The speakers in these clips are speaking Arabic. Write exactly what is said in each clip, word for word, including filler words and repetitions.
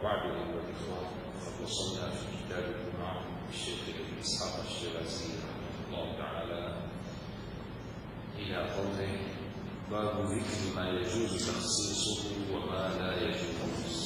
وبعد أيها الإخوة، قد وصلنا في كتابكم مع الشيخ إسحاق الشيرازي رحمه الله تعالى إلى قوله: باب ذكر ما يجوز تخصيصه وما لا يجوز.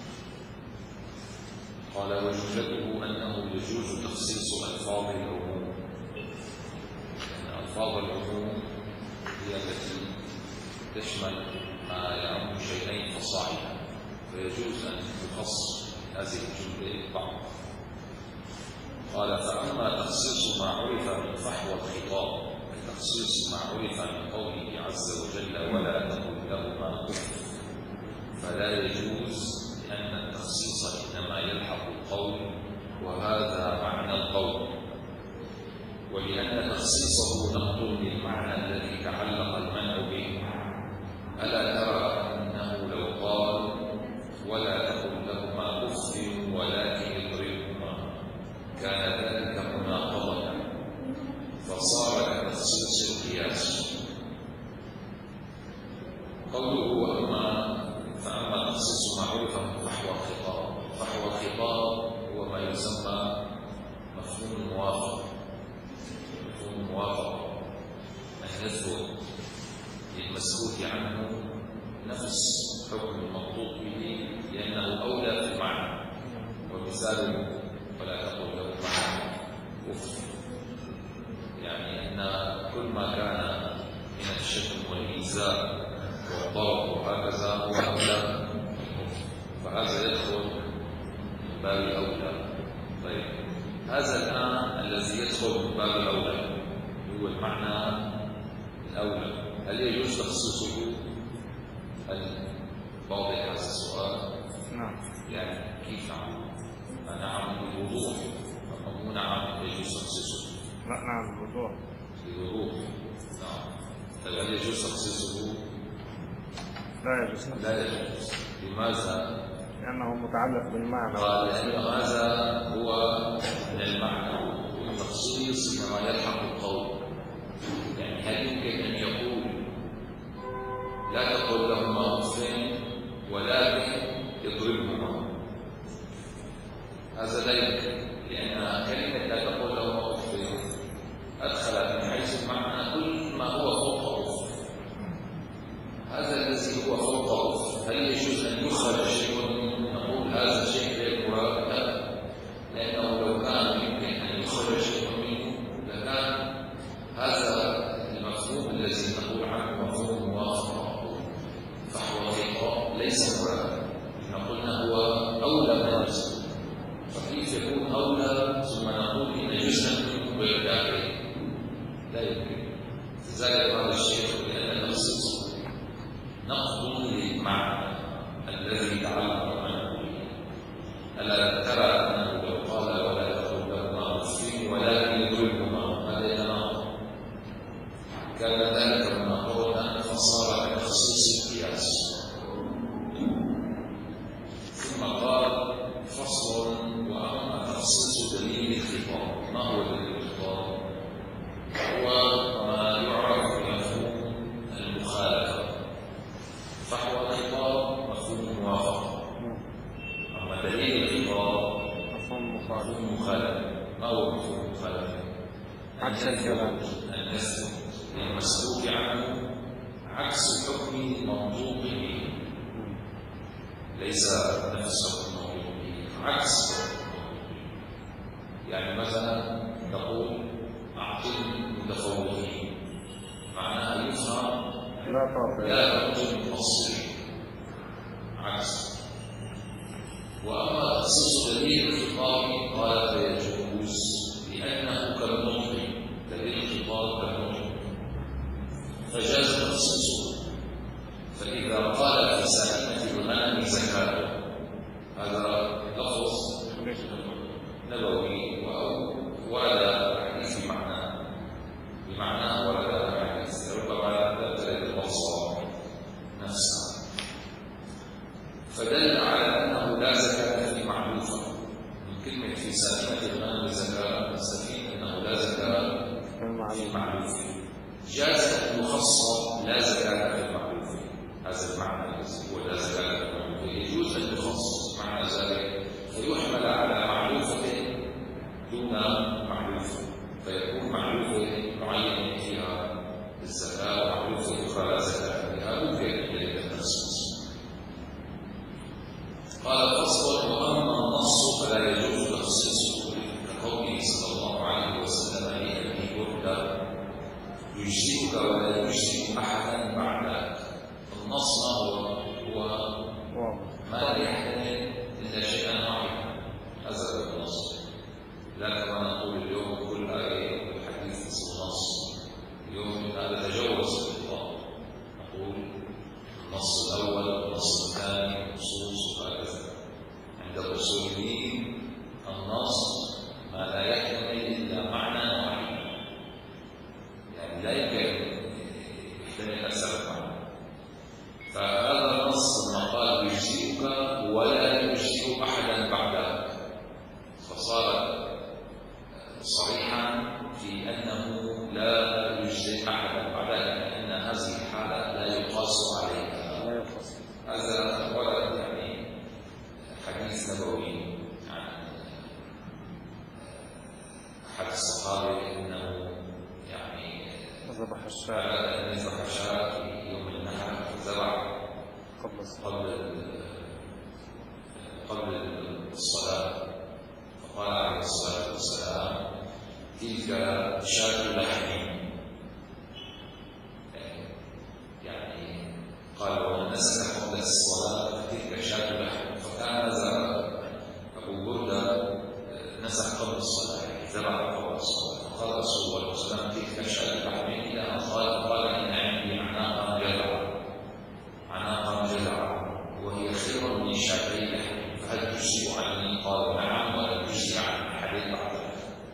قال: وجملته أنه يجوز تخصيص ألفاظ العموم، لأن ألفاظ العموم هي التي تشمل ما يعم شيئين فصاعدا، فيجوز أن تخص هذه الجملة بعض. قال: فأما تخصيص ما عرف من فحوى الخطاب كتخصيص ما عرف من قوله عز وجل: ولا تقل لهما أف، فلا يجوز، لأن التخصيص إنما يلحق القول، وهذا معنى القول، ولأن تخصيصه نقض للمعنى الذي تعلق المنع به. ألا ترى أنه لو قال: ولا تقل لهما أف ولكن اضربهما، كان ذلك مناقضة، فصار كتخصيص القياس. قوله: وأما فأما تخصيص ما عرف من فحوى الخطاب. فحوى الخطاب هو ما يسمى مفهوم الموافقة. مفهوم الموافقة أن يثبت للمسكوت عنه نفس حكم المنطوق به لأنه أولى في المعنى. ومثاله: ولا تقل لهما أف، يعني أن كل ما كان من الشتم والإيذاء والضرب وهكذا هو أولى، فهذا يدخل من باب الأولى. طيب، هذا الآن الذي يدخل من باب الأولى هو المعنى الأولى، هل يجوز تخصيصه؟ هل واضح هذا السؤال؟ نعم. يعني كيف نعم؟ نعم بالوضوح، أو نعم يجوز تخصيصه؟ لا، نعم بالوضوح. بالوضوح، نعم. طيب، هل يجوز تخصيصه؟ لا يجوز. لا يجوز. لماذا؟ لأنه متعلق بالمعنى. قال: لأن هذا هو من المعنى، التخصيص إنما يلحق القول. يعني هل يمكن أن يقول: لا تقل لهما أف ولكن اضربهما؟ هذا لا يمكن، لأن كلمة لا تقل لهما أف أدخلت من حيث المعنى كل ما هو فوق أف. هذا الذي هو فوق أف هل يجوز أن يخرج شيء منه نقول هذا شيء غير مراد؟ لا، لأنه لو كان يمكن أن يخرج شيء منه لكان هذا المفهوم الذي نقول عنه مفهوم موافقة فحوى الخطاب ليس مرادا. نقولنا هو أولى من نفسه، فكيف يكون أولى ثم نقول إن جزءا منه غير داخل؟ لا يمكن. لذلك قال الشيخ: لأن تخصيصه نقض للمعنى الذي تعلق منه به. ألا ترى أنه لو قال: ولا تقل لهما أف ولكن اضربهما، هذا يتناقض، كان ذلك مناقضة، فصار كتخصيص القياس. ثم قال: فصل: وأما تخصيص دليل الخطاب. ما هو دليل الخطاب؟ هو ما يعرف بمفهوم المخالفة. فحوى الخطاب مفهوم الموافقة، أما دليل الخطاب مفهوم المخالفة. ما هو مفهوم المخالفة؟ عكس الكلام، أن يثبت للمسلوك عنه عكس الحكم المنطوق به، ليس نفس الحكم المنطوق به، عكس الحكم المنطوق به. يعني مثلا تقول: أعطي المتفوقين، معناها يفهم لا تعطي لا تعطي المقصرين، عكس. وأما تخصيص دليل الخطاب قال: فيجوز، لأنه كالنطق، دليل الخطاب كالنطق، فجاز تخصيصه. فإذا قال: في سائمة الغنم زكاة، هذا لفظ نبوي ورد حديث بمعنى بمعنى ورد حديث، ربما لا ترد البصر نفسها، فدل على أنه لا زكاة في معلوفة. من كلمة في سائمة الغنم زكاة نستفيد أنه لا زكاة في معلوفة. جاز أن يخص لا زكاة في المعلوف، هذا المعنى الذي ولا زكاة يجوز أن يخص معنى ذلك فيحمل على معلوفة دون معلوفة فيكون معلوفة معينة فيها الزكاة ومعلوفة أخرى لا زكاة فيها ممكن ذلك التخصيص. قال فصل وأما النص فلا يجوز تخصيصه كقوله صلى الله عليه وسلم لأبي بردة يجزئك ولا يجزئ أحدا بعدك. النص ما هو؟ هو ما لا يحتمل إلا شيئا واحدا، هذا هو النص. لا كما نقول اليوم كل آية وكل حديث اسمه نص. اليوم هذا تجوز الإطلاق، نقول النص الأول والنص الثاني والنصوص وهكذا. عند الأصوليين النص ما لا يحتمل إلا معنى واحد، يعني لا يمكن يحتمل أكثر معنى. فهذا النص لما قال يجزئك ولا يجزئ أحدا بعدك فصار صريحا في أنه لا يجزئ أحدا بعدك، لأن هذه الحالة لا يقاس عليها. هذا ورد يعني حديث نبوي عن أحد الصحابة أنه يعني ذبح الشاة أن يذبح الشاة في يوم النحر فذبح قبل قبل قبل الصلاة، فقال عليه الصلاة والسلام تلك شاة لحم، يعني قال ومن نسك قبل الصلاة فتلك شاة لحم، فكان أبو بردة نسك قبل الصلاة يعني ذبح قبل الصلاة، فقال رسول الله صلى الله عليه وسلم تلك شاة لحم إلى أن قال قال إن عندي عناقا جذعا عناقا جذعا وهي خير من شاتي لحم فهل تجزئ عني؟ قال نعم ولا تجزئ عن أحد بعدك.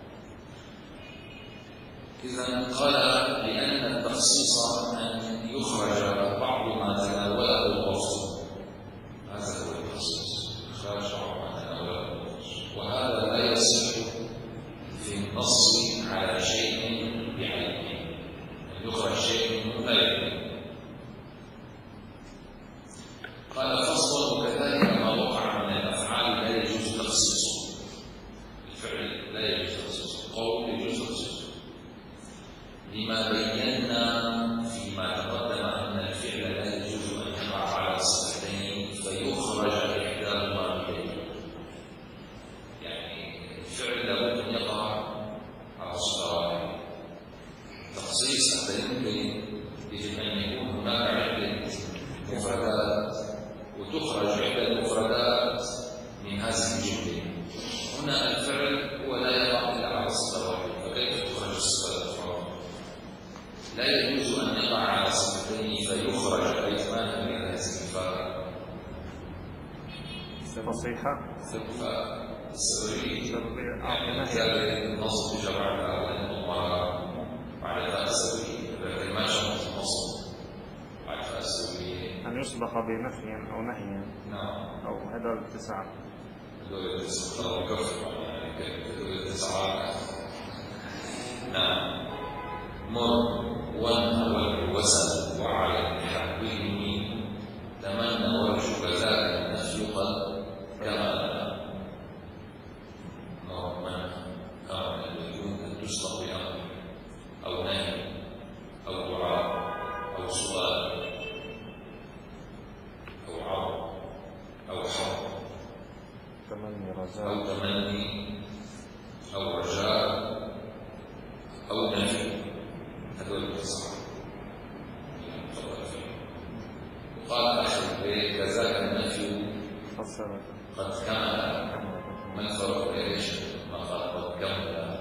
إذا قال لأن التخصيص أن يخرج بعض ما تناوله الوصف، هذا هو التخصيص، إخراج بعض ما تناوله الوصف، وهذا لا يصح في النص على شيء بعينه، أن يخرج شيء من غيره. قال فصل وكذلك ما وقع من الأفعال لا يجوز تخصيصه، الفعل لا يجوز تخصيصه، القول يجوز تخصيصه، لما بينا فيما تقدم أن الفعل لا يجوز أن يقع على صفتين فيخرج إحداهما إليه، يعني الفعل لابد أن يقع على صفة واحدة. تخصيص حتى يمكن يجب أن يكون هناك عدة مفردات وتخرج إحدى المفردات من هذه الجملة. هنا الفعل هو لا يقع إلا على صفة واحدة، فكيف تخرج الصفة الأخرى؟ لا يجوز أن يقع على صفتين فيخرج أيضا من هذه الصفة. فصيحة صفة السببية، سببية يعني النص بجمع الأمراء بعد ذلك السببية، لكن ما شرط النص بعد ذلك السببية أن يسبق بنفي أو نهي. نعم. أو هذا التسعة هذول التسعة كفر يعني هذول التسعة. نعم. مر وانهى وسل وعلى حبيبني تمنى وجهك ذاك النفي قد كمل. مر منها كان الوجود أن تسبق بأمر أو نهي أو دعاء أو سؤال أو عرض أو حرب تمني رجاء أو تمني أو رجاء أو نفي، هذول التسعة وقال أخي البيت كذاك النفي قد كمل. ما الفرق إيش؟ ما قال قد كمل؟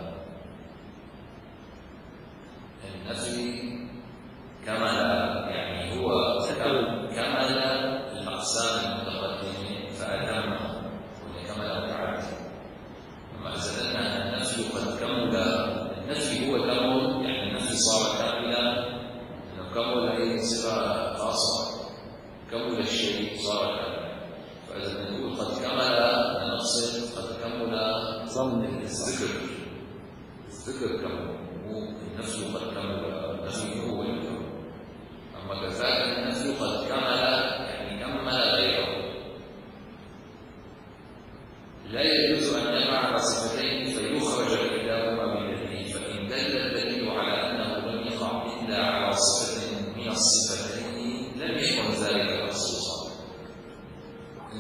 النفي كمل يعني هو كمل الأقسام المتقدمة فأتمها وكمل وتعدى. أما إذا قلنا النفي قد كمل، النفي هو كمل يعني النفي صار كاملا، إنه كمل أي صفة خاصة، كمل الشيء صار كاملا. فإذا نقول قد كمل نقصد قد كمل ظن الذكر، الذكر كمل، مو النفي قد كمل، النفي هو الكمل. أما كذلك النفي قد كمل يعني كمل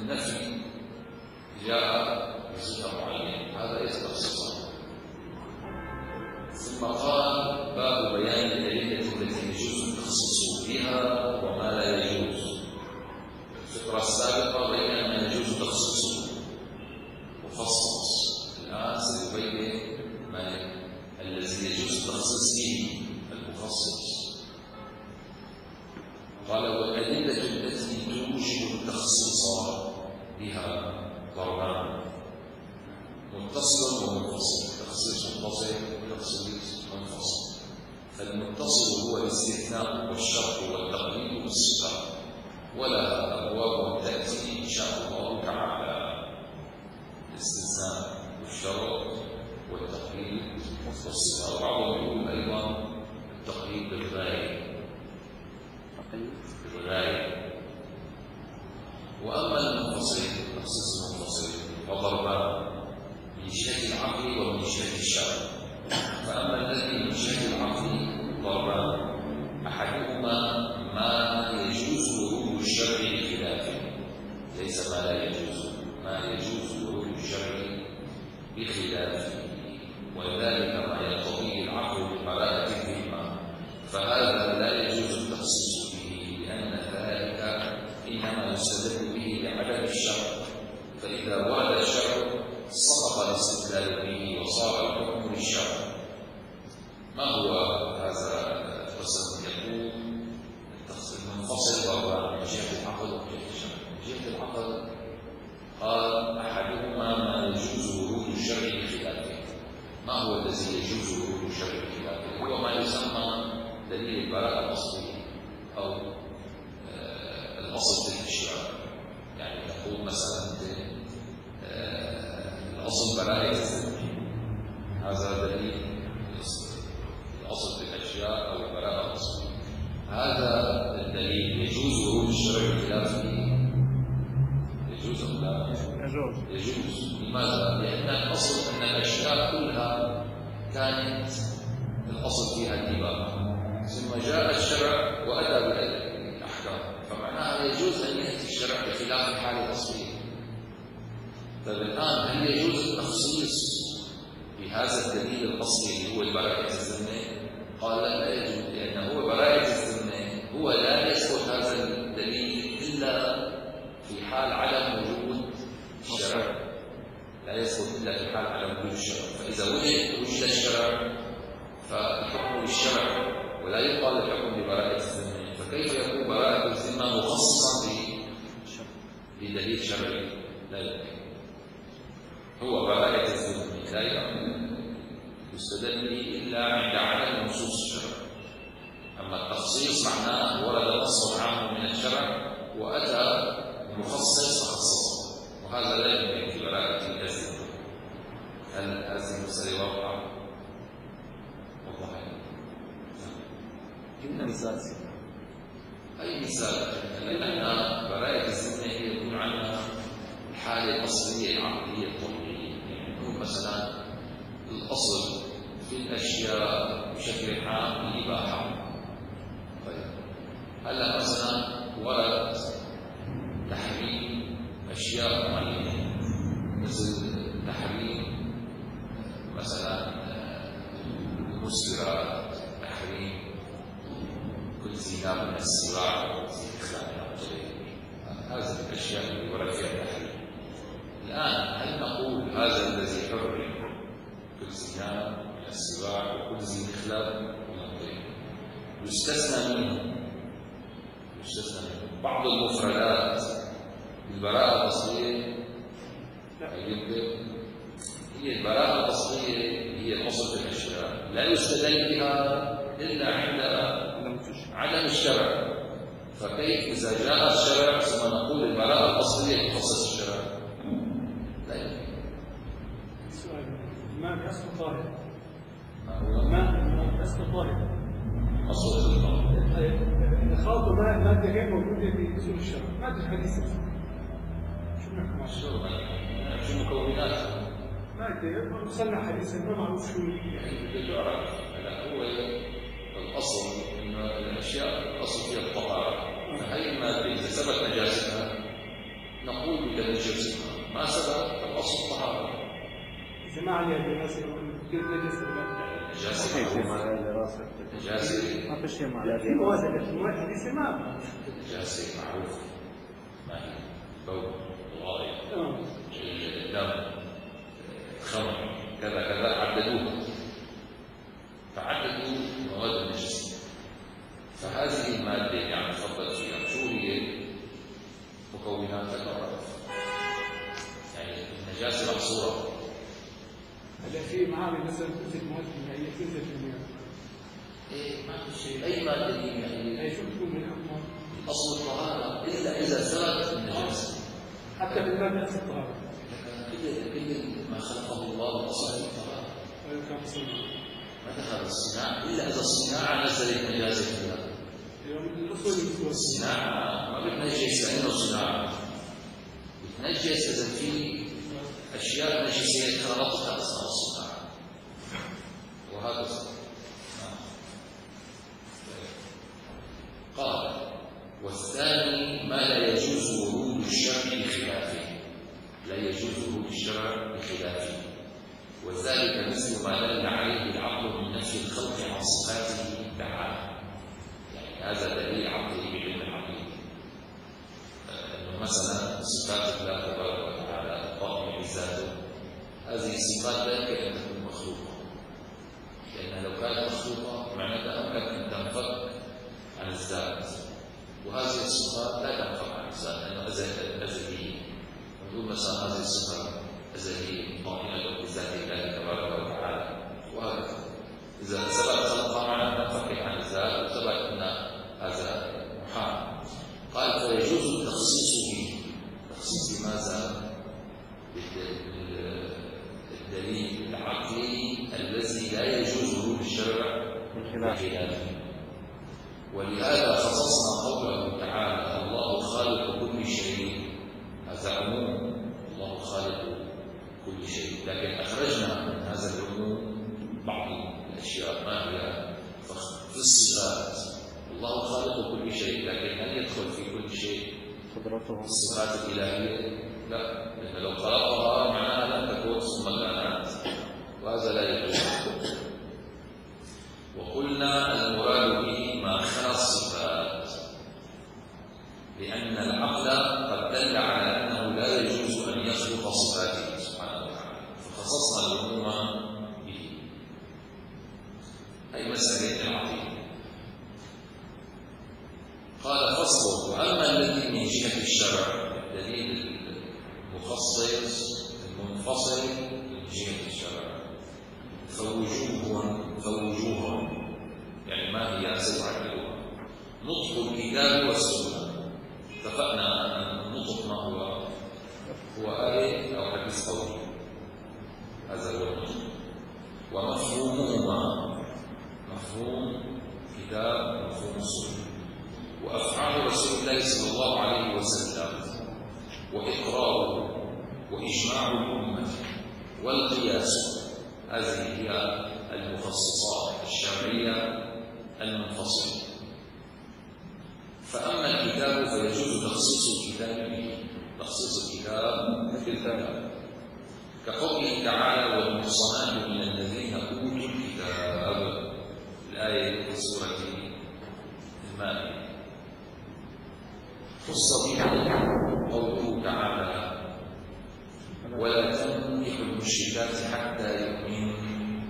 النفي جاء بصفة معينة، هذا ليس تخصيصا. ثم قال باب بيان الأدلة التي يجوز التخصيص بها وما لا يجوز. الفقرة السابقة بيان ما يجوز تخصيصه مخصص، الآن سيبين ما الذي يجوز التخصيص به المخصص. قال والأدلة التي توجب التخصيص بها ضربان: متصل ومنفصل. تخصيص متصل وتخصيص منفصل. فالمتصل هو الاستثناء والشرط والتقييد والصفة، ولا أبواب تأتي إن شاء الله تعالى. الاستثناء والشرط والتقييد والصفة، وبعضهم يقول أيضا التقييد بالغاية بالغاية. وأما المنفصل التخصيص المنفصل فضربان من جهة العقل ومن جهة الشرع. فأما الذي من جهة العقل ضربان: أحدهما ما يجوز ورود الشرع بخلافه، ليس ما لا يجوز، ما يجوز ورود الشرع بخلافه، وذلك ما يقتضيه العقل ببراءة الذمة، فهذا لا يجوز التخصيص به، لأن ذلك إنما يستدل به لعدم الشرع. فإذا ورد الشرع سقط الاستدلال به وصار الحكم للشرع. ما هو هذا القسم؟ يقول المنفصل وهو من جهة العقل ومن جهة الشرع. من جهة العقل قال أحدهما ما يجوز ورود الشرع بخلافه. ما هو الذي يجوز ورود الشرع بخلافه؟ هو ما يسمى دليل البراءة الأصلية أو آه الأصل في الأشياء. يعني نقول مثلا آه الأصل براءة الذمة، هذا دليل الأصل في الأشياء أو البراءة الأصلية. هذا الدليل يجوز ورود الشرع بخلافه؟ يجوز أم لا؟ يجوز. يجوز. لماذا؟ لأن الأصل أن الأشياء كلها كانت الأصل فيها الإباحة، ثم جاء الشرع وأتى بالأحكام، فمعناها يجوز أن يأتي الشرع بخلاف الحالة الأصلية. طيب الآن هل يجوز التخصيص بهذا الدليل الأصلي اللي هو براءة الذمة؟ قال لا يجوز، لأنه هو براءة الذمة هو لا يثبت هذا الدليل إلا في حال عدم وجود الشرع، لا يثبت إلا في حال عدم وجود الشرع. فإذا وجد وجد الشرع فالحكم للشرع ولا يقال الحكم ببراءة الذمة. فكيف يكون براءة الذمة مخصصا بدليل شرعي؟ لا يمكن. هو براءة الذمة لا يستدل به إلا عند عدم نصوص الشرع. أما التخصيص معناه ورد نص عام من الشرع وأتى مخصص فخصصه، وهذا لا يمكن في براءة الذمة. هل هذه المسألة واضحة؟ وضحت؟ جبنا مثال. أي مثال؟ لأن براءة الذمة يكون عنها الحالة الأصلية العقلية الطبيعية. يعني يكون مثلا الأصل في الأشياء بشكل عام الإباحة. طيب هلا مثلا ورد تحريم أشياء معينة، مثل تحريم مثلا المسكرات، تحريم كل زنا من السباع والإخلاء، هذه الأشياء اللي ورد فيها التحريم. الآن هل نقول هذا الذي حرم كل زنا من السباع وكل ذي إخلاء يستثنى منه يستثنى منه بعض المفردات البراءة الأصلية؟ لا يمكن. هي البراءة الأصلية هي الأصل في الأشياء، لا يستدل بها إلا عند عدم الشرع. فكيف إذا جاء الشرع ثم نقول البراءة الأصلية تخصص الشرع؟ لا يمكن. السؤال: الماء أصل طاهر. ما هو؟ الماء أصل طاهر. أصل الطاهر. خلط ماء مادة غير موجودة في أصول الشرع، مادة الحديثة. شو نحكم على الشرع؟ شو مكوناتها؟ مادة مصنع حديثا ما معروف شو هي. بدك تعرف هلا هو الأصل إنه الأشياء الأصل فيها الطهارة، فهي المادة إذا ثبت نجاستها نقول بدك جماعة اللي دراسة كيف نجس نجاسة في شيء معروفة. مع الدراسة نجاسة ما في شيء مع في الدراسة مواد لكن مواد حديثة ما نجاسة معروفة. ما هي؟ بول، غائط، تمام. دم، خمر، كذا كذا عددوها. فعددوا مواد النجس. فهذه المادة يعني تفضل فيها شو هي؟ مكونات الأمراض. يعني النجاسة محصورة. هلا في معامل مثلا تنزل مواد كيميائية تنزل في المياه. إيه ما في شيء. أي مادة كيميائية هي شو بتكون من الحكم؟ أصل الطهارة إلا إذا زالت النجاسة. حتى في المادة نفس الطهارة. كل كل ما خلقه الله أصل الطهارة. أيوة كان في الصناعة. ما دخل الصناعة إلا إذا الصناعة نزلت نجاسة فيها. أيوة من الأصول المستوى. الصناعة ما بتنجس لأنه صناعة. بتنجس إذا في أشياء نجسية خلطتها أثناء الصناعة. وهذا قال والثاني ما لا يجوز ورود الشرع بخلافه. لا يجوز ورود الشرع بخلافه. وذلك مثل ما دل عليه العقل من نفي الخلق عن صفاته تعالى. يعني هذا دليل عقلي بعلم العقيدة. انه مثلا صفات الله تبارك وتعالى القائم بذاته هذه الصفات لا يمكن ان تكون مخلوقه. لانها لو كانت مخلوقه معناتها امكن ان تنفك عن الذات. وهذه الصفات لا تنفك عن الذات لانه ازليه. نقول مثلا هذه الصفه ازليه قائمه بذات الله تبارك وتعالى. وهكذا اذا ثبت خلقها معناتها تنفك عن الذات وثبت ان هذا محال. قال فيجوز التخصيص به. تخصيص بماذا؟ بالدليل العقلي الذي لا يجوز ورود الشرع بخلافه. ولهذا خصصنا قوله تعالى الله خالق كل شيء. هذا عموم الله خالق كل شيء. لكن أخرجنا من هذا العموم بعض الأشياء ما هي في الصفات. الله خالق كل شيء لكن هل يدخل في كل شيء قدرته الصفات الإلهية؟ لا. لأن لو خلقها معناها لن تكون ثم كانت. وهذا لا يجوز. وقلنا المراد به ما خلا الصفات لأن العقل قد دل على أنه لا يجوز أن يخلق صفاته سبحانه وتعالى فخصصنا العموم به. أي مسألة العقيدة. قال فصل وأما الذي من جهة الشرع الدليل المخصص المنفصل من جهة الشرع فوجوه فوجوه يعني ما هي سبعة نطق الكتاب والسنة. اتفقنا أن النطق ما هو؟ هو آية أو حديث قولي. هذا هو النطق. ومفهومهما مفهوم كتاب ومفهوم السنة. وأفعال رسول الله صلى الله عليه وسلم وإقراره وإجماع الأمة والقياس. هذه هي المخصصات الشرعية المنفصلة. فأما الكتاب فيجوز تخصيص الكتاب به. تخصيص الكتاب بالكتاب كقوله تعالى والمحصنات من الذين أوتوا الكتاب. الآية في سورة المائدة. خص به قوله تعالى ولا تنكحوا المشركات حتى يؤمنوا.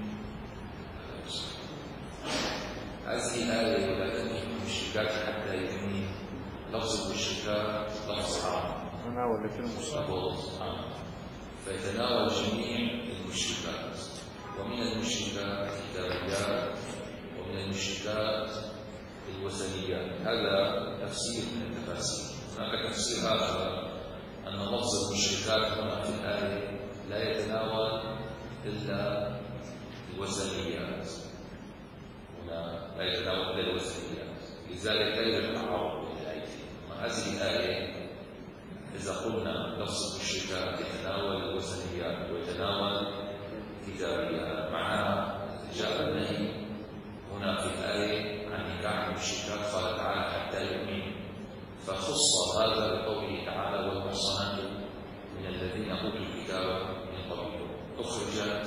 هذه الآية ولا تنكحوا المشركات حتى يؤمنوا. لفظ المشركات لفظ عام تناول كل المشركات فيتناول جميع المشركات. ومن المشركات الكتابيات ومن المشركات الوثنيات. هذا تفسير من التفاسير. هناك تفسير آخر أن لفظ المشركات هنا في الآية لا يتناول إلا الوثنيات. هنا لا يتناول إلا الوثنيات. لذلك لا يوجد تعارض بين الآيتين. هذه الآية إذا قلنا لفظ المشركات يتناول الوثنيات ويتناول الكتابيات معناها جاء النهي هنا في الآية عن نكاح المشركات قال تعالى حتى يؤمنوا. فخص هذا بقوله تعالى والمحصنات من الذين أوتوا الكتاب من قبلكم. أخرجت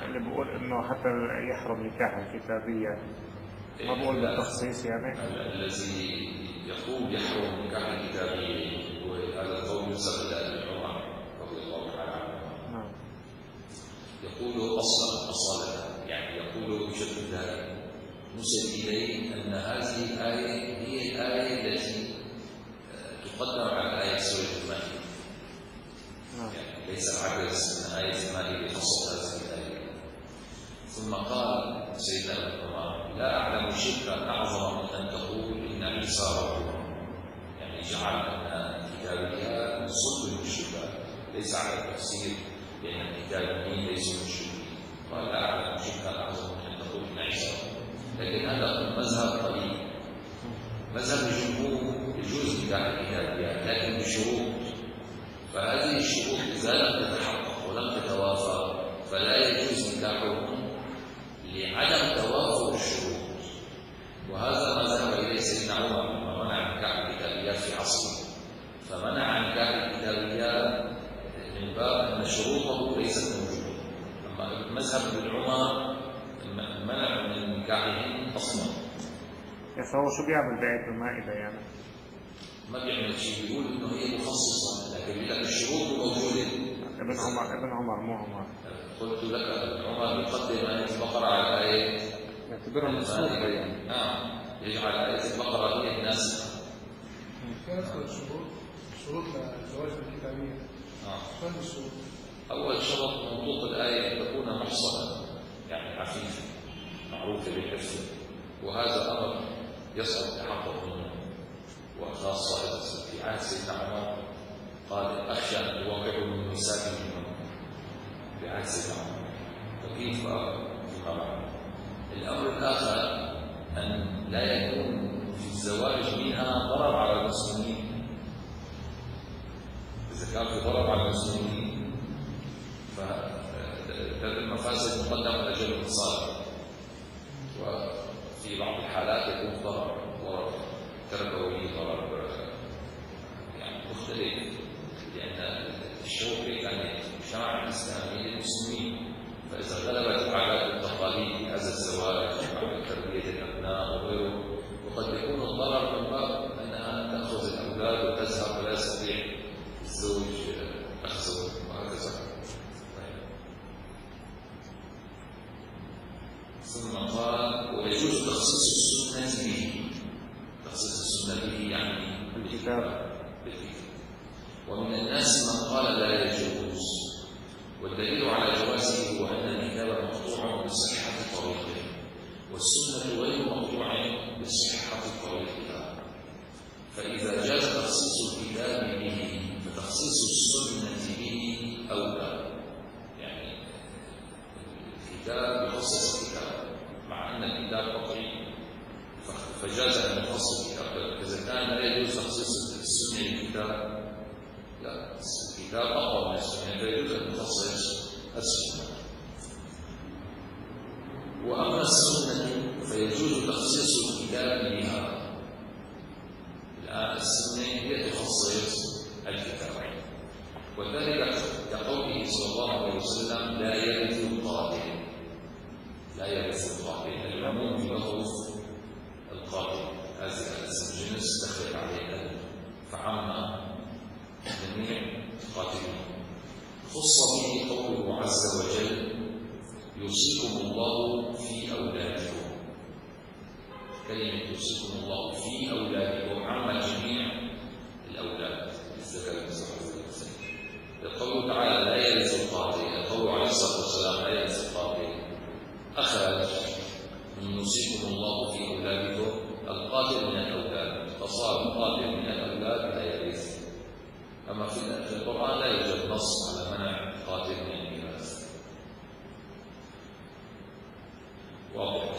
اللي بقول انه حتى يحرم نكاح الكتابية ما بقول بالتخصيص يعني. الذي يقول يحرم نكاح الكتابية وهذا القول ينسب إلى ابن عمر رضي الله تعالى عنه. نعم. يقول أصلا أصالة يعني يقول بشكل ذلك نسب إليه أن هذه الآية هي الآية التي تقدم على آية سورة المائدة. يعني ليس العكس من آية المائدة خصت هذه الآية. ثم قال سيدنا ابن عمر لا أعلم شركا أعظم من أن تقول إن عيسى ربنا، يعني جعل أن الكتابيات صلب المشركات ليس على التفسير لأن الكتابيين ليسوا مشركين. قال لا أعلم شركا أعظم من أن تقول إن عيسى ربنا، لكن هذا مذهب قليل. مذهب الجمهور يجوز نكاح الكتابيات لكن بشروط، فهذه الشروط إذا لم تتحقق ولم تتوافر فلا يجوز نكاحهم لعدم توافر الشروط. وهذا ما ذهب إليه سيدنا عمر لما منع نكاح الكتابيات في عصره، فمنع نكاح الكتابيات من باب أن شروطه ليست موجودة. أما مذهب ابن عمر منع من نكاحهم أصلا. فهو شو بيعمل بآية المائدة يعني؟ ما بيعمل شيء، بيقول إنه هي مخصصة لكن بيقول لك الشروط موجودة. ابن عمر ابن عمر مو عمر. قلت لك ابن عمر يقدم آية البقرة على آية يعتبرها منسوخة يعني. نعم، يجعل آية البقرة هي الناس. كانت الشروط شروط لزواج الكتابية. آه. كم الشروط؟ أول شرط منطوق الآية أن تكون محصنة يعني عفيفة معروفة بالحفظ، وهذا أمر يصعب التحقق منه، وخاصة في عهد سيدنا عمر قال أخشى أن توقعوا من نساء منهم في عهد سيدنا عمر، فكيف فيما بعد. الأمر الآخر أن لا يكون في الزواج منها ضرر على المسلمين. إذا كان في ضرر على المسلمين فهذه المفاسد مقدمة على جلب المصالح، وفي بعض الحالات يكون ضرر ضرر تربوي ضرر يعني مختلف، لأن الشعوب كانت المجتمع الإسلامي للمسلمين، فإذا غلبت العادات والتقاليد في هذا الزواج مع تربية الأبناء وغيره، وقد يكون الضرر من باب أنها تأخذ الأولاد وتذهب ولا يستطيع الزوج أخذه وهكذا. ثم قال ويجوز تخصيص السنة به. تخصيص السنة به يعني الكتاب. ومن الناس من قال لا يجوز، والدليل على جوازه هو أن الكتاب مقطوع بصحة طريقه، والسنة غير مقطوعة بصحة طريقها، فإذا جاز تخصيص الكتاب به فتخصيص السنة به أولى. يعني الكتاب يخصص الكتاب مع أن الكتاب قطعي فجاز أن يخصص الكتاب، إذا كان لا يجوز تخصيص السنة للكتاب لا، الكتاب أقوى من السنة فيجوز أن يخصص السنة. وأما السنة فيجوز تخصيص الكتاب بها. الآن السنة هي تخصص الكتاب، وذلك كقوله صلى الله عليه وسلم لا يرث القاتل. لا يرث القاتل العموم في لفظ القاتل، هذا الاسم جنس دخل عليه ألف فعم جميع القاتلين. خص به قوله عز وجل يوصيكم الله في أولادكم. كلمة يوصيكم الله في أولادكم عم جميع الأولاد الذكر والأنثى. قوله تعالى لا يرث القاتل، قوله عليه الصلاة والسلام لا يرث القاتل، أخرج من يوصيكم الله في أولادكم القاتل من الأولاد، فصار القاتل من الأولاد لا يرث. أما في القرآن لا يوجد نص على منع القاتل من الميراث. واضح.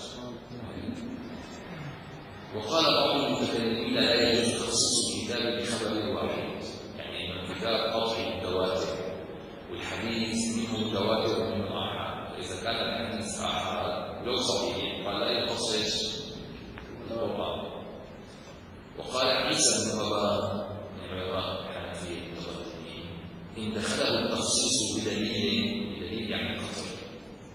وقال بعض المتكلمين لا يجوز تخصيص الكتاب بخبر واحد، يعني من كتاب قطعي متواتر والحديث منه متواتر ومنه آحاد، فإذا كان الحديث آحاد لو صحيح قال لا يخصص القرآن. وقال عيسى بن رباح من علماء الحنفية المتقدمين إن دخله التخصيص بدليل بدليل يعني قطعي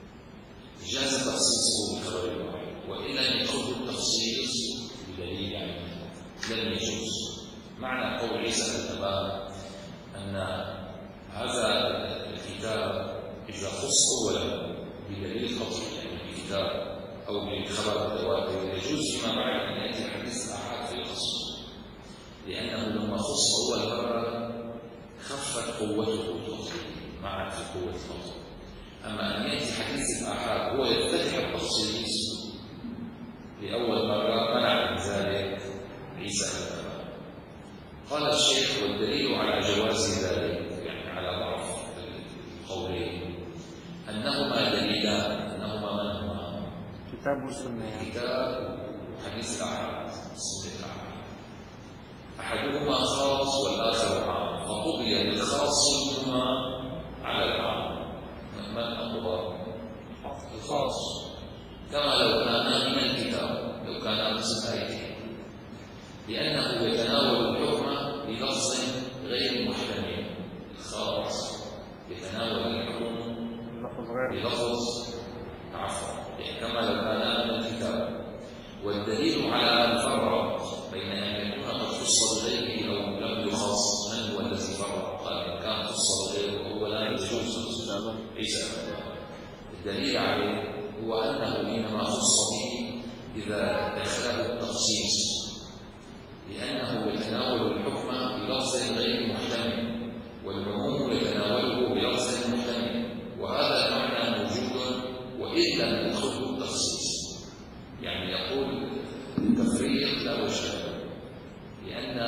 بدليل يعني لم يجوز. معنى قول عيسى بن أبان أن هذا الكتاب إذا خص أولا بدليل قطعي يعني الكتاب أو بالخبر التواتر يجوز فيما بعد أن يأتي حديث الآحاد في الخص، لأنه لما خص أول مرة خفت قوته ما عاد في قوة الخص. أما أن يأتي حديث الآحاد هو يفتتح التخصيص لأول مرة منع من ذلك عيسى بن أبان. قال الشيخ والدليل على جواز ذلك يعني على ضعف القولين أنهما دليلان، أنهما من هما؟ كتاب والسنة يعني. كتاب وحديث الآحاد سنة الآحاد، أحدهما خاص والآخر عام، فقضي بالخاص منهما على العام. من أقضى؟ الخاص، كما لو كان من الكتاب، لو كان نفس آيته، لأنه يتناول الحكم بلفظ غير محتمل. الخاص يتناول الحكم بلفظ عفوا يعني كما لو كان من الكتاب. والدليل على أن فرق بين أن يكون قد خص بغيره أو لم يخص من هو الذي فرق؟ قال إن كان خص بغيره هو لا يجوز عيسى. الدليل عليه هو أنه إنما خص به إذا دخله التخصيص، لأنه يتناول الحكم بلفظ غير محتمل والعموم يتناوله بلفظ محتمل، وهذا المعنى موجود وإن لم يدخله التخصيص. يعني يقول التفريق لا وجه له، لأن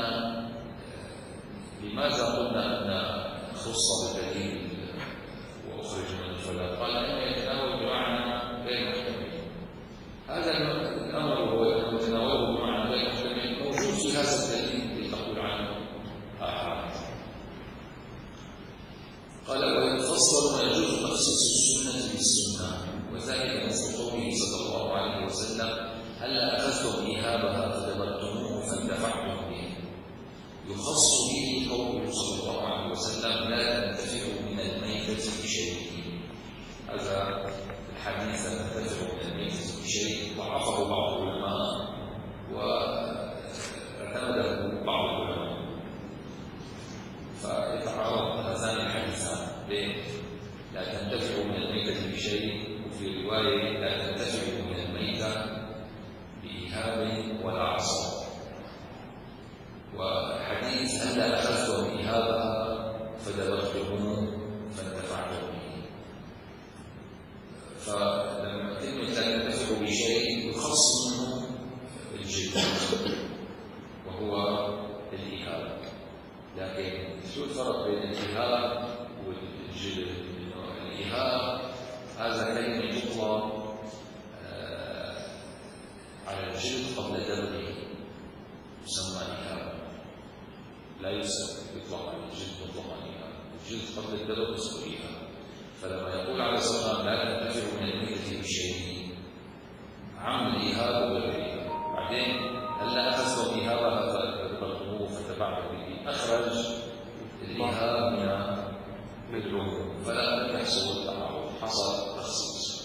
لماذا قلنا أن خص بالدليل وأخرج من الفلاح؟ قال إنه يتناول بمعنى غير محتمل. هذا الأمر هو يتناوله بمعنى غير محتمل موجود في هذا الدليل اللي تقول عنه آحاد. قال ويتفصل ما يجوز تخصيص السنة بالسنة، وذلك مثل قوله صلى الله عليه وسلم هلا أخذتم إيهابها فدبرتموه فاندفعتم به. يخص به قوله صلى الله عليه وسلم لا تنتفعوا من الميتة بشيء. هذا الحديث لا تنتفعوا من الميتة بشيء ضعفه بعض العلماء واعتمده بعض العلماء، فيتعارض هذان الحديثان. ليه؟ لا تنتفعوا من الميتة بشيء، وفي رواية لا تنتفعوا من الميتة بإيهاب ولا عصا. وحديث هلا أخذتم إيهابها فدبرتموه فانتفعتم به. فلما كلمة لا تنتفعوا بشيء يخص منه الجلد وهو الإيهاب، لكن شو الفرق بين الإيهاب والجلد؟ الإيهاب هذا كلمة يطلق على الجلد قبل دبره يسمى إيهاب، لا يطلق على الجلد مطلقا إيهاب. الجلد قبل الدبر يسمى إيهاب. فلما يقول عليه الصلاة والسلام لا تنتفع من الميتة بشيء عم الإيهاب والإيهاب. بعدين هلا أخذتم إيهابها فدبرتموه فتبعتم به، أخرج الإيهاب من العموم، فلا يحصل التعارض، حصل تخصيص.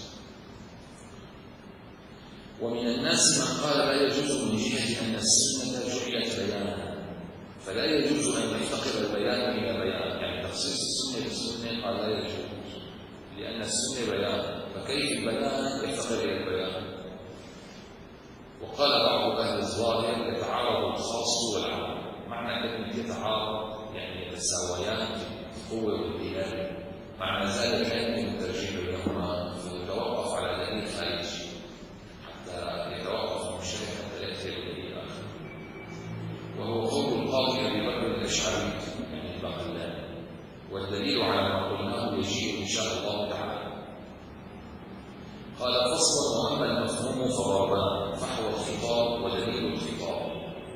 ومن الناس من قال لا يجوز من جهة أن السنة جعلت بيانا، فلا يجوز أن يفتقر البيان إلى بيان، يعني تخصيص السنة بالسنة قال لا يجوز لأن السنة بيان، فكيف البيان يفتقر إلى البيان؟ وقال بعض أهل الظاهر يتعارض الخاص والعام. معنى كلمة يتعارض يعني يتساويان في القوة والدلالة، معنى ذلك يمكن الترجيح بينهما فيتوقف على دليل خارجي حتى يتوقف المشرع حتى يأتي بدليل آخر، وهو قول القاضي أبي بكر الأشعري يعني الباقلاني. والدليل على ما قلناه يجيء إن شاء الله تعالى. قال فصل وأما المفهوم فضربان: فحوى الخطاب ودليل الخطاب.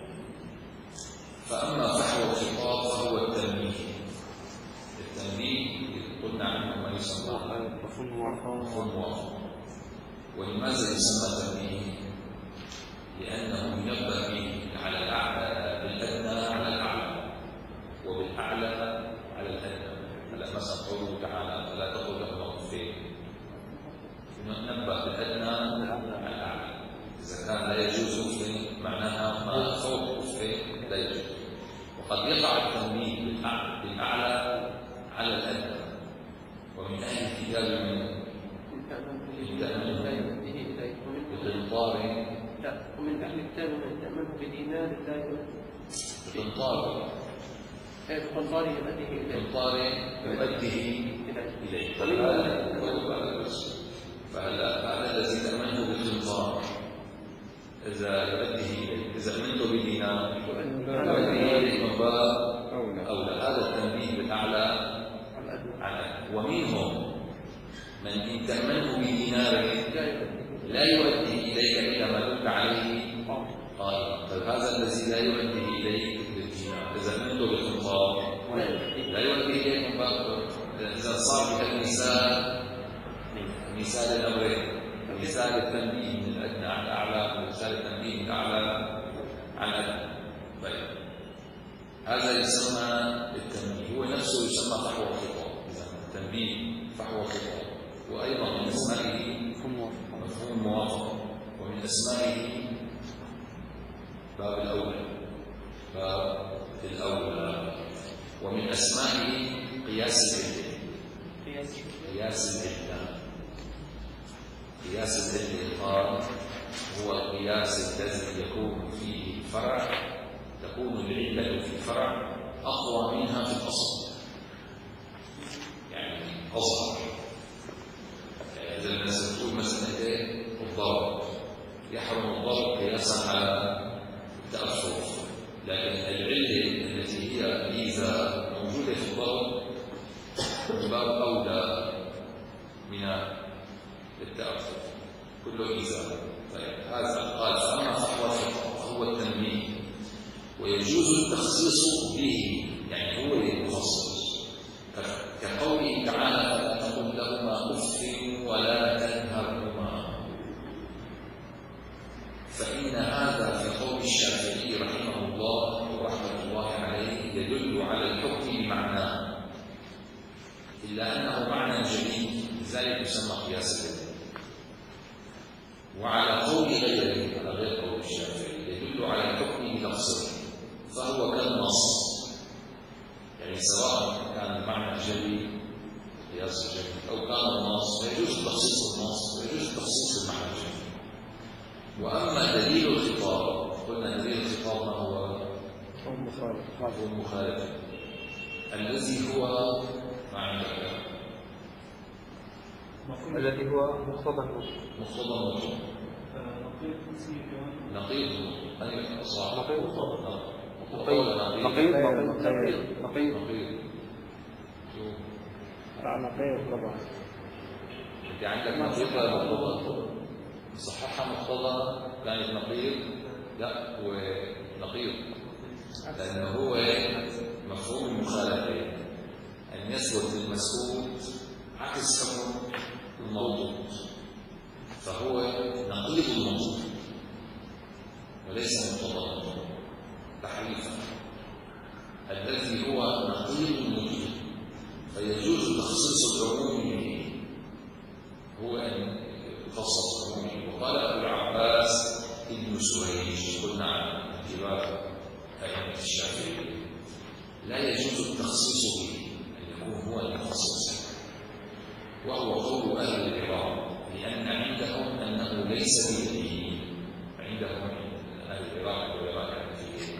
فأما فحوى الخطاب فهو التنبيه. التنبيه قلنا عنه ما يسمى مفهوم موافق. ولماذا يسمى تنبيه؟ لأنه ينبه به على الأعلى بالأدنى على الأعلى، وبالأعلى على الأدنى. هلا مثلا قوله تعالى فلا تقل لهما أف، ننبه بالأدنى على الأعلى. إذا كان لا يجوز معناها كتاب من تأمنه لا يؤديه إليك بقنطار لا ومن أهل الكتاب من تأمنه بدينار لا يؤديه بقنطار بقنطار يؤديه إليك بقنطار يؤديه إليك فهذا فهذا الذي تأمنه بالقنطار إذا يؤديه إليك، إذا أمنته بدينار يؤديه إليك من باب أولى. هذا التنبيه بالأعلى على. ومنهم من إن تأمنه بدينار لا يؤدي إليك إلا ما دمت عليه قائما. طيب هذا الذي لا يؤدي إليك بالدينار إذا أمنته بالقنطار لا يؤدي إليك من باب إذا صار كالمثال مثال الأمرين، مثال التنبيه من الأدنى على الأعلى ومثال التنبيه من الأعلى على الأدنى. طيب هذا يسمى التنبيه، هو نفسه يسمى فحوى الخطاب. إذا التنبيه فحوى الخطاب، وأيضا من أسمائه مفهوم الموافقة، ومن أسمائه باب الأولى باب الأولى، ومن أسمائه قياس العلة قياس العلة قياس العلة قال هو القياس الذي يكون فيه فرع تكون العلة في الفرع أقوى منها في الأصل، يعني أظهر. يعني إذا الناس تقول مثلا إيه الضرب يحرم الضرب قياسا على التأثر، لكن العلة التي هي ميزة موجودة في الضرب من باب أولى من التأثر كله ميزة. طيب هذا قال فأما فحوى هو التنبيه ويجوز التخصيص به، يعني هو المخصص، كقوله تعالى فلا تقل لهما أف ولا تنهرهما، فإن هذا في قول الشافعي رحمه الله ورحمة الله عليه يدل على الحكم بمعناه، إلا أنه معنى جديد لذلك يسمى قياس العلة. وعلى قول غيره على غير قول الشافعي يدل على الحكم بلفظه، فهو كالنص، يعني سواء كان المعنى جلي قياس الجلي أو كان النص فيجوز تخصيص النص ويجوز تخصيص المعنى الجلي. وأما دليل الخطاب قلنا دليل الخطاب ما هو؟ هو المخالف الذي هو ما عندك الذي هو مقتضى مقتضى نقيض أي صح نقيض نقيض نقيض نقيض نقيض نقيض طبعا. أنت عندك نقيض ولا مقتضى؟ صححها مقتضى كانت نقيض لا ونقيض، لأنه هو مفهوم المخالفة أن يثبت للمسكوت عكس حكم الموضوع، فهو نقيض الموضوع وليس مقتضى تحريفا. الذي هو نقيض الموضوع فيجوز تخصيص العموم به، هو أن يخصص عمومه. وقال أبو العباس ابن سريج قلنا عن اتباع أئمة الشافعي لا يجوز التخصيص به أن يكون هو المخصص، وهو قول أهل العراق، لأن عندهم أنه ليس بدليل. عندهم أهل العراق والعراق في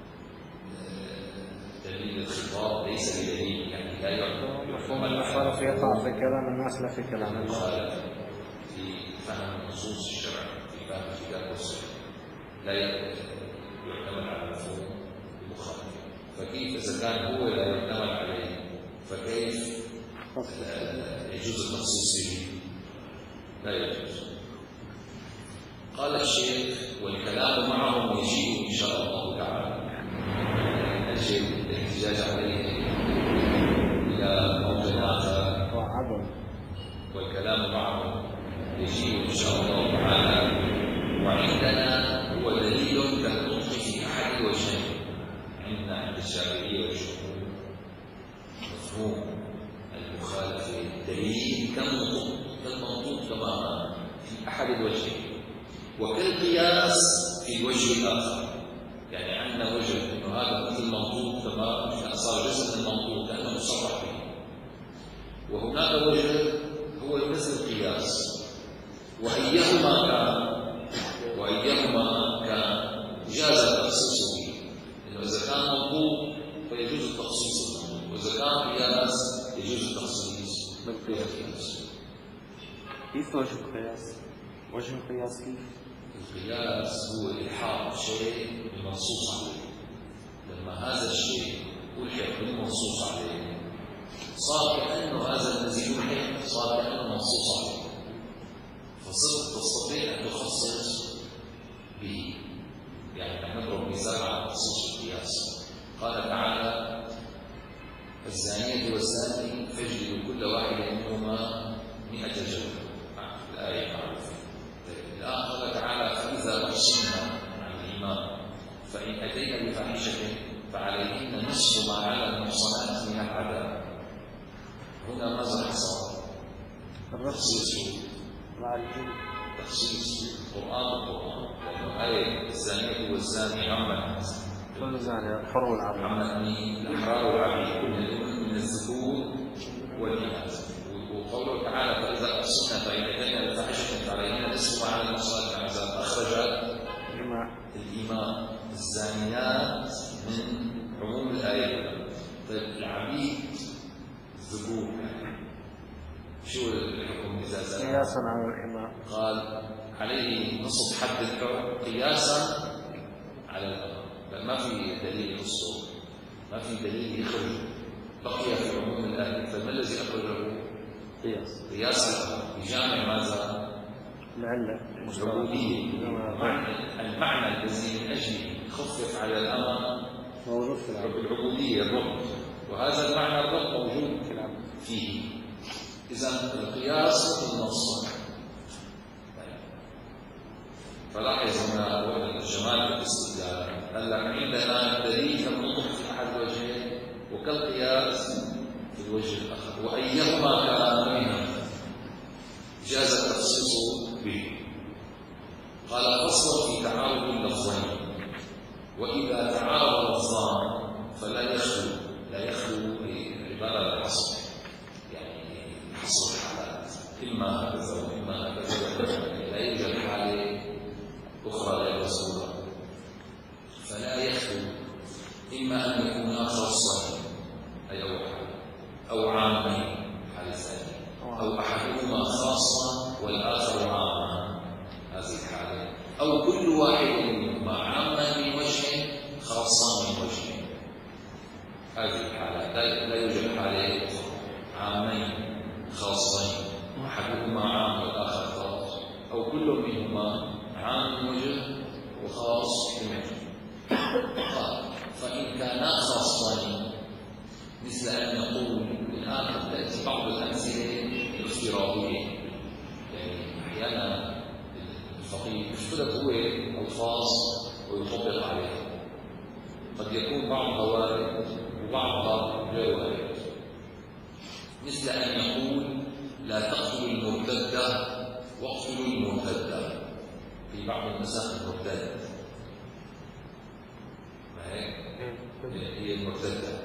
دليل الخطاب ليس بدليل، يعني لا يعتبر مفهوم المخالف يقع في كلام الناس لا في كلام الله، في فهم نصوص الشرع في فهم الكتاب والسنة لا يعتمد على مفهوم المخالف. فكيف إذا كان هو لا يعتمد عليه فكيف يجوز التخصيص به؟ لا يجوز. قال الشيخ والكلام معهم يجيء إن شاء الله تعالى، نجد الاحتجاج عليه إلى موطنات وعدم والكلام معهم يجيء إن شاء الله تعالى. وعندنا هو دليل كالنطق في أحد الوجهين، عندنا عند الشافعية والجمهور مفهوم المخالفة دليل كالنطق كالمنطوق تماما في أحد الوجهين، وكالقياس في الوجه الآخر. يعني عندنا وجه إنه هذا مثل المنطوق تماما، صار جزء من المنطوق كأنه مصرح به، وهناك وجه كيف وجه القياس؟ وجه القياس كيف؟ القياس هو إلحاق شيء بمنصوص عليه. لما هذا الشيء ألحق بالمنصوص عليه صار كأنه هذا الذي ألحق صار كأنه منصوص عليه، فصرت تستطيع أن تخصص به. يعني نحن نضرب مثال على تخصيص القياس. قال تعالى: الزانية والزاني فاجلدوا كل واحد منهما مئة جلدة. الآية معروفة. الآن قال تعالى: فإذا أحسنا عن الإيمان فإن أتينا بفاحشة فعليهن نصف ما على المحصنات من العذاب. هنا ماذا حصل؟ تخصيص مع الجن. تخصيص القرآن بالقرآن، لأنه آية الزانية والزاني عمت كل زاني الحر والعبد، عمت مين؟ الأحرار والعبيد من الذكور والإناث. وقوله تعالى: فإذا أحسنا فإن أتينا بفاحشة فعليهن نصف ما على المحصنات من العذاب. أخرجت الإيمان الزانيات من عموم الآية. طيب العبيد الذكور شو الحكم إذا زاد؟ قياسا على الإمام قال عليه نصف حد الحر قياسا على الأمر. ما في دليل يخصه، ما في دليل يخرج، بقي في عموم الآية. فما الذي أخرجه؟ قياس قياس الأمر بجامع ماذا؟ العلة العبودية. المعنى الذي من أجله خفف على الأمر موجود في العبد. العبودية الرب، وهذا المعنى الرب موجود فيه. إذا القياس مثل النص. فلاحظ هنا الجمال بالاستدلال. قال لك عندنا دليل كالنطق في أحد الوجهين وكالقياس في الوجه الآخر، وأيهما كان منها جاز التخصيص به. قال: فصل في تعارض اللفظين، وإذا تعارض اللفظان فلا يخلو لا يخلو بعبارة الحصر، يعني حصر الحالات، إما هكذا وإما هكذا، لا يوجد حالة أخرى غير مذكورة. فلا يخلو إما أن يكون خاصا أي أول حالة، أو عامين حالة ثانية، أو أحدهما خاصا والآخر عاما هذه الحالة، أو كل واحد منهما عاما من وجه خاصا من وجه هذه الحالة. لا يوجد حالة أخرى عامين خاصين، أحدهما عام والآخر خاص، أو كل منهما عام من وجه وخاص من وجه. فإن كانا خاصين مثل أن نقول الآن قد تأتي بعض الأمثلة الافتراضية، يعني أحيانا الفقيه يفترض هو ألفاظ ويطبق عليها، قد يكون بعضها وارد وبعضها غير وارد. مثل أن يقول: لا تقتلوا المرتدة واقتلوا المرتدة. في بعض النسخ المرتد، ما هيك؟ هي المرتدة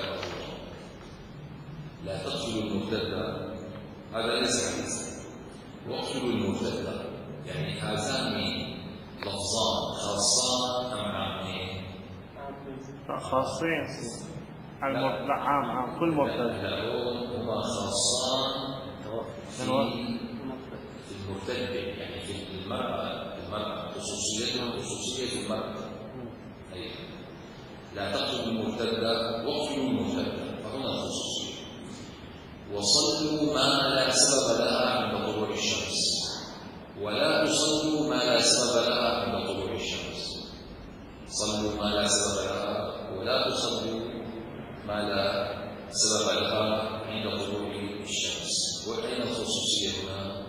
لا تقتلوا المرتدة، هذا ليس حديثا. واقتلوا المرتدة يعني هذان لفظان خاصان أم عامين؟ خاصين. لا عام عام كل مرتد. هما خاصان في المرتدة، يعني في المرأة. المرأة خصوصيتها خصوصية المرأة. أي لا تقتلوا المرتدة واقتلوا المرتدة، فهنا خصوصية. وصلوا ما لا سبب لها عند طلوع الشمس، ولا تصلوا ما لا سبب لها عند طلوع الشمس. صلوا ما لا سبب لها، ولا تصلوا ما لا سبب لها عند طلوع الشمس. وأين الخصوصية هنا؟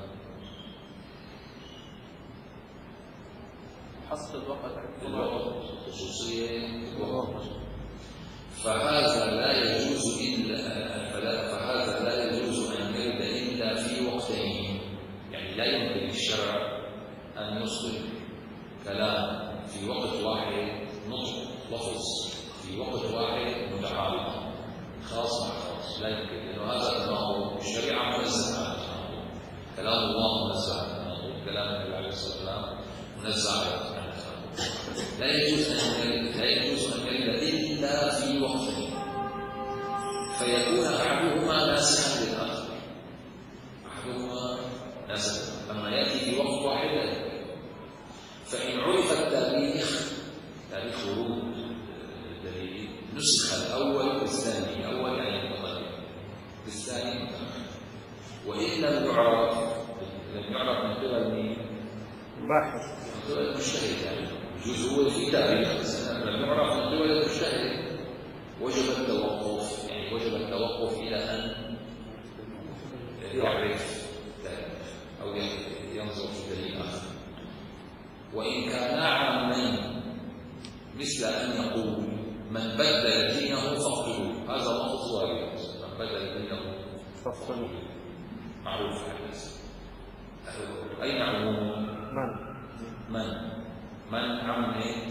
حصر الوقت عند الوقت، الخصوصية الوقت. فهذا لا يجوز إلا فهذا لا يجوز أن يرد إلا في وقتين. يعني لا يمكن للشرع أن يصدر كلام في وقت واحد، نطق لفظ في وقت واحد متعارضا خاص مع خاص، لا يمكن، لأنه هذا تناقض. الشريعة منزهة عن التناقض، كلام الله منزه عن التناقض، كلام النبي عليه الصلاة والسلام منزه عن التناقض. لا يجوز أن يرد لا يجوز أن يرد إلا في وقتين، فيكون أحدهما ناسخا للآخر. أحدهما مناسبة، أما يأتي في وقت واحد. فإن عرف التاريخ، تاريخ خروج الدليل، نسخ الأول بالثاني، الأول يعني المتقدم بالثاني متأخر. وإن لم يعرف، لم يعرف من قبل مين؟ باحث. من قبل المجتهد، يعني يجوز هو في تاريخ بس لم يعرف من قبل المجتهد، وجب التوقف، يعني وجب التوقف إلى أن يعرف ذلك أو ينظر في دليل آخر. وإن كانا عامين مثل أن يقول من بدل دينه فاقتلوه، هذا لفظ وارد، من بدل دينه فاقتلوه معروف الحديث. أين عموم؟ من؟ من؟ من عمت؟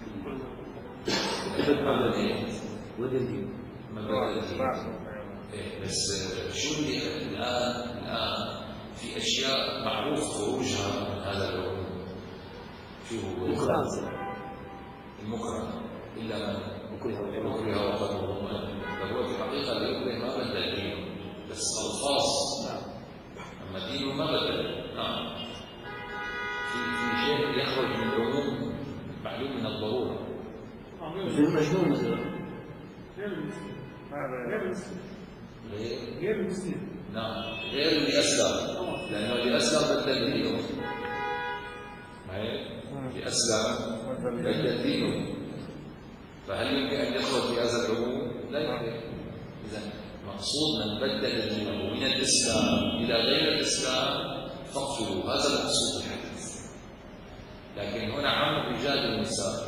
عمت ودليل من بدل دينه. إيه بس شو اللي الآن الآن في أشياء معروف خروجها من هذا العموم. شو هو؟ المكره إلا من أكره وقدره مؤمن، فهو في الحقيقة الأكره ما بدل دينه بس ألفاظ، أما دينه ما بدل. نعم في في شيء يخرج من العموم معلوم من الضرورة. في المجنون مثلا غير المسلم، هذا غير المسلم، غير غير المسلم. نعم غير اللي أسلم، لأنه اللي أسلم بدل دينه. اللي أسلم بدل دينه، فهل يمكن أن يخرج في هذا العموم؟ لا يمكن. إذا مقصود من بدل دينه من الإسلام إلى غير الإسلام فاقتلوا، هذا المقصود الحديث. لكن هنا عم الرجال والنساء،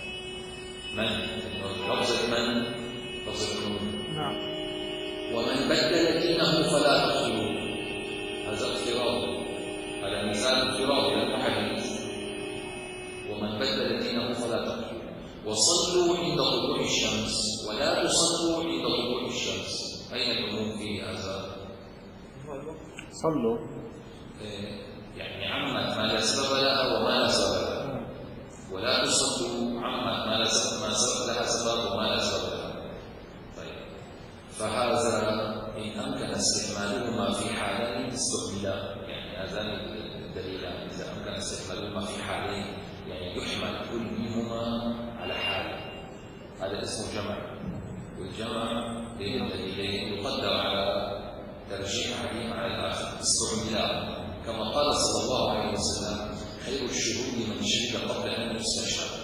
من لفظ من لفظ العموم. نعم. ومن بدل دينه فلا تقتلوه، هذا افتراض، هذا مثال افتراضي للحديث. ومن بدل دينه فلا تقتلوه وصلوا عند طلوع الشمس ولا تصلوا عند طلوع الشمس. أين العموم في هذا؟ صلوا يعني عمت ما لا سبب لها وما لا سبب لها، ولا تصلوا عمت ما لا سبب لها سبب وما لا سبب لها. طيب فهذا إن أمكن استعمالهما في حالين استعملا، يعني هذان الدليلان إذا أمكن استعمالهما في حالين، يعني يحمل كل منهما على حال، هذا اسمه جمع. والجمع بين الدليلين يقدر على ترجيح أحدهما على الآخر استعملا، كما قال صلى الله عليه وسلم خير الشهود من شهد قبل أن يستشهد،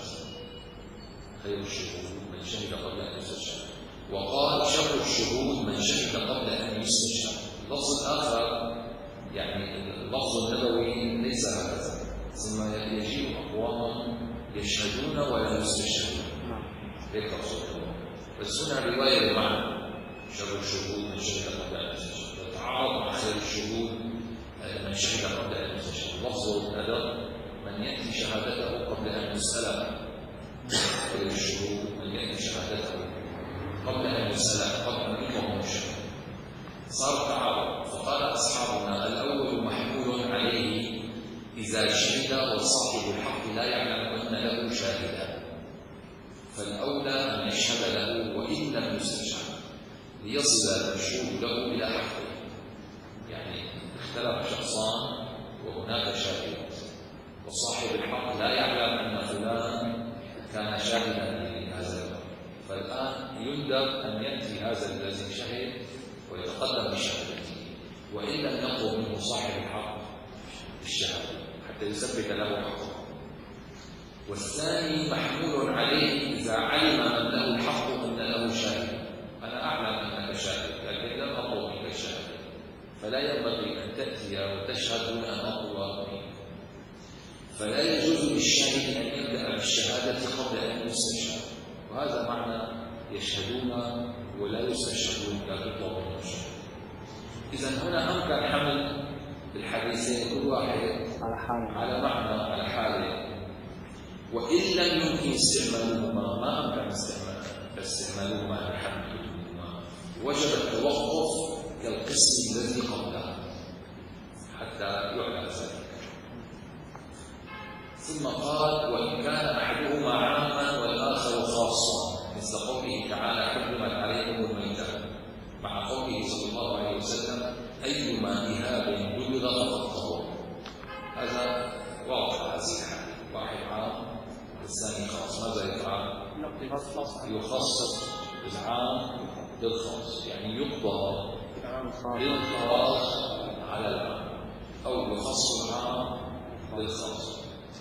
خير الشهود من شهد قبل أن يستشهد. وقال شر الشهود من شهد قبل أن يستشهد. اللفظ الآخر يعني اللفظ النبوي ليس هكذا، ثم يجيء أقوام يشهدون ولا يستشهدون، هيك تقصد. بس هنا رواية بمعنى شر الشهود من شهد قبل أن يستشهد، يتعارض مع خير الشهود من شهد قبل أن يستشهد. لفظ الأدب من يأتي شهادته قبل أن يسأل، خير الشهود من يأتي شهادته قبل أن يسأل، قبل أن يكون شهد. صار تعارض، فقال أصحابنا الأول محمول عليه إذا شهد وصاحب الحق لا يعلم أن له شاهدا، فالأولى أن يشهد له وإن لم يستشهد ليصل المشهود له إلى حقه. يعني اختلف شخصان وهناك شاهد، وصاحب الحق لا يعلم أن فلان كان شاهدا لهذا الأمر، فالآن يندب أن يأتي هذا الذي شهد ويتقدم بشهادته، وإن لم يطلب منه صاحب الحق بالشهادة حتى يثبت له حقه. والثاني محمول عليه إذا علم من له الحق أن له شاهد، أنا أعلم أنك شاهد لكن لم أطلب منك الشهادة، فلا ينبغي أن تأتي وتشهد دون أن أطلب منك. فلا يجوز للشاهد أن يبدأ بالشهادة قبل أن يستشهد، وهذا معنى يشهدون ولا يستشهدون لا تطلب منهم الشهادة. إذا هنا أمكن حمل الحديثين كل واحد على حال على معنى على حاله، وإن لم يمكن استعمالهما ما أمكن استعمال استعمالهما على حمل كتبهما وجب التوقف كالقسم الذي قبلها حتى يعلم ذلك. ثم قال وإن كان أحدهما عاما والآخر خاصا، مثل قوله تعالى حرمت عليكم الميتة، مع قوله صلى الله عليه وسلم أيما إهاب بلغ فقد طهر. للخاص، يعني يقضى العام الخاص للخاص على العام أو يخص العام للخاص.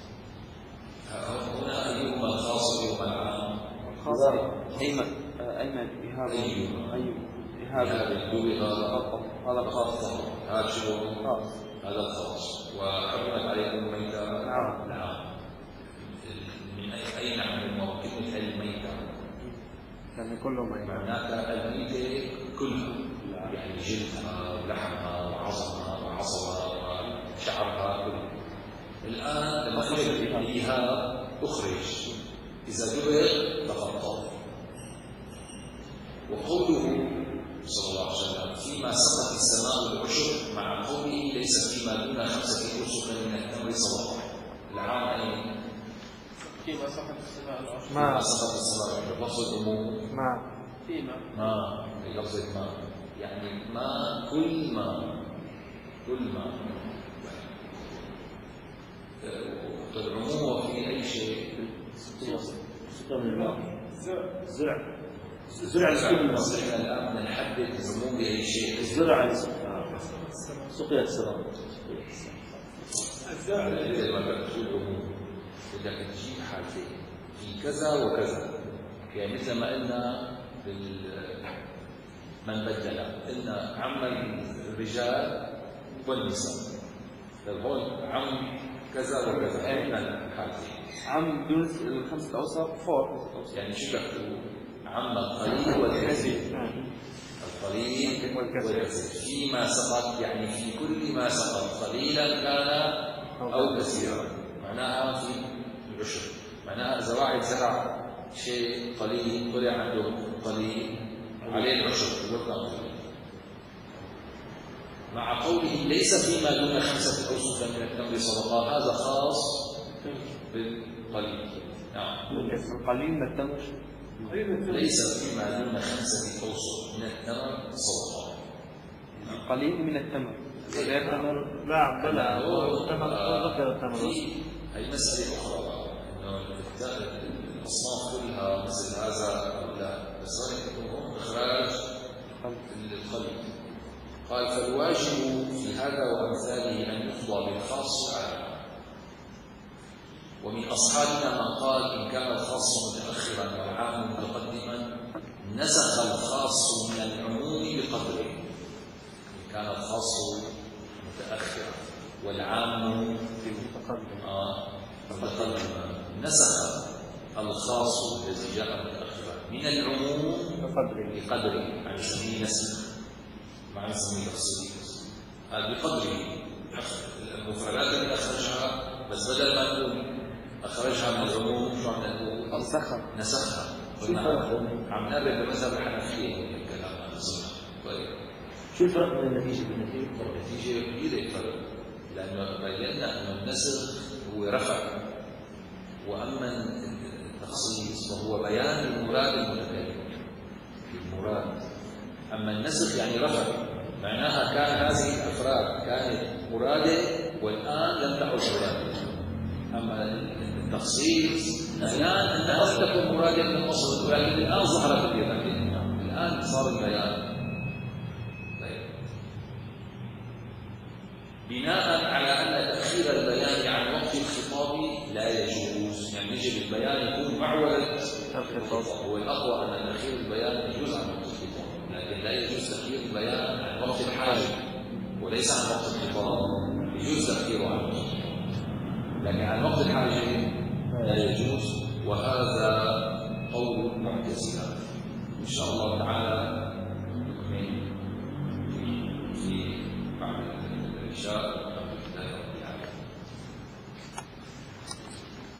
هنا أيهما الخاص وأيهما العام؟ الخاص أيمن أيمن إيهاب أيوه. أيوه إيهاب هذا خاص. هذا شنو؟ خاص. هذا الخاص. وحرمت عليكم الميتة. نعم. نعم. من أين نحن كلمة الميتة؟ يعني كله ما معناتها الميتة كلها، يعني جلدها ولحمها وعظمها وعصبها وشعرها كله. الآن لما أخرج الإيهاب أخرج، إذا دبر فقد طار. وقوله صلى الله عليه وسلم فيما سقط السماء العشر مع قوله ليس فيما دون خمسة أوسق من التمر صدقة. العام أين؟ فيما سقط السماء العشر. ما سقط السماء العشر لفظ الأمور ما فيما ما لفظ ما يعني ما كل ما كل ما العموم في أي شيء سقط من الماء. الزرع الزرع الزرع الآن نحدد العموم بأي شيء. الزرع سقيا السلام. مثل ما بتقول العموم بدك تجيب حالتين في كذا وكذا، يعني مثل ما قلنا من بدل قلنا عم الرجال والنساء. طيب هون عم كذا وكذا قلنا حالتين. عم دون الخمسة أوساق فوق يعني شو بدك تقول؟ عم القليل والكثير. القليل والكثير فيما سقط، يعني في كل ما سقط قليلا كان أو كثيرا. معناها في العشر، معناها إذا واحد زرع شيء قليل طلع عنده قليل عليه العشر قليل. مع قوله ليس فيما دون خمسة أوسق من التمر صدقة، هذا خاص بالقليل. نعم. القليل من التمر ليس فيما دون خمسة أوسق من التمر صدقة. القليل من التمر غير تمر. لا بلا التمر ذكر التمر. هي مسألة أخرى إنه الأصناف كلها مثل هذا أو لا، بس هون يكون إخراج للقليل. قال فالواجب في هذا وأمثاله أن يقضى بالخاص على العام. ومن أصحابنا من قال إن كان الخاص متأخرا والعام متقدما نسخ الخاص من العموم بقدره. إن كان الخاص متأخرا والعام متقدما نسخ الخاص الذي جاء متأخرا من العموم بقدره، عن سبيل نسخ مع نسميه تخصيص. هذا بقدره المفردات اللي أخرجها، بس بدل ما نقول أخرجها من العموم شو عم نقول؟ نسخها نسخها. عم نقرب بمذهب الحنفية الكلام عن النسخ. طيب شو الفرق بين النتيجة والنتيجة؟ النتيجة كبيرة الفرق، لأنه بينا أن النسخ هو رفع، وأما التخصيص فهو بيان المراد المتكلم المراد. أما النسخ يعني رفع، معناها كان هذه الأفراد كانت مرادة والآن لم تعد مرادة. أما التخصيص بيان أنها لم تكن مرادة من الأصل، ولكن الآن ظهرت البيان، الآن صار البيان. طيب. بناء على أن تأخير البيان عن وقت الخطاب لا يجوز، يعني يجب البيان يكون مع وقت الخطاب. هو الأقوى أن تأخير البيان يجوز عن وقت الخطاب، لكن لا يجوز تأخير البيان عن وقت الحاجة وليس عن وقت الخطاب. يجوز تأخيره عن وقت الخطاب، لكن عن وقت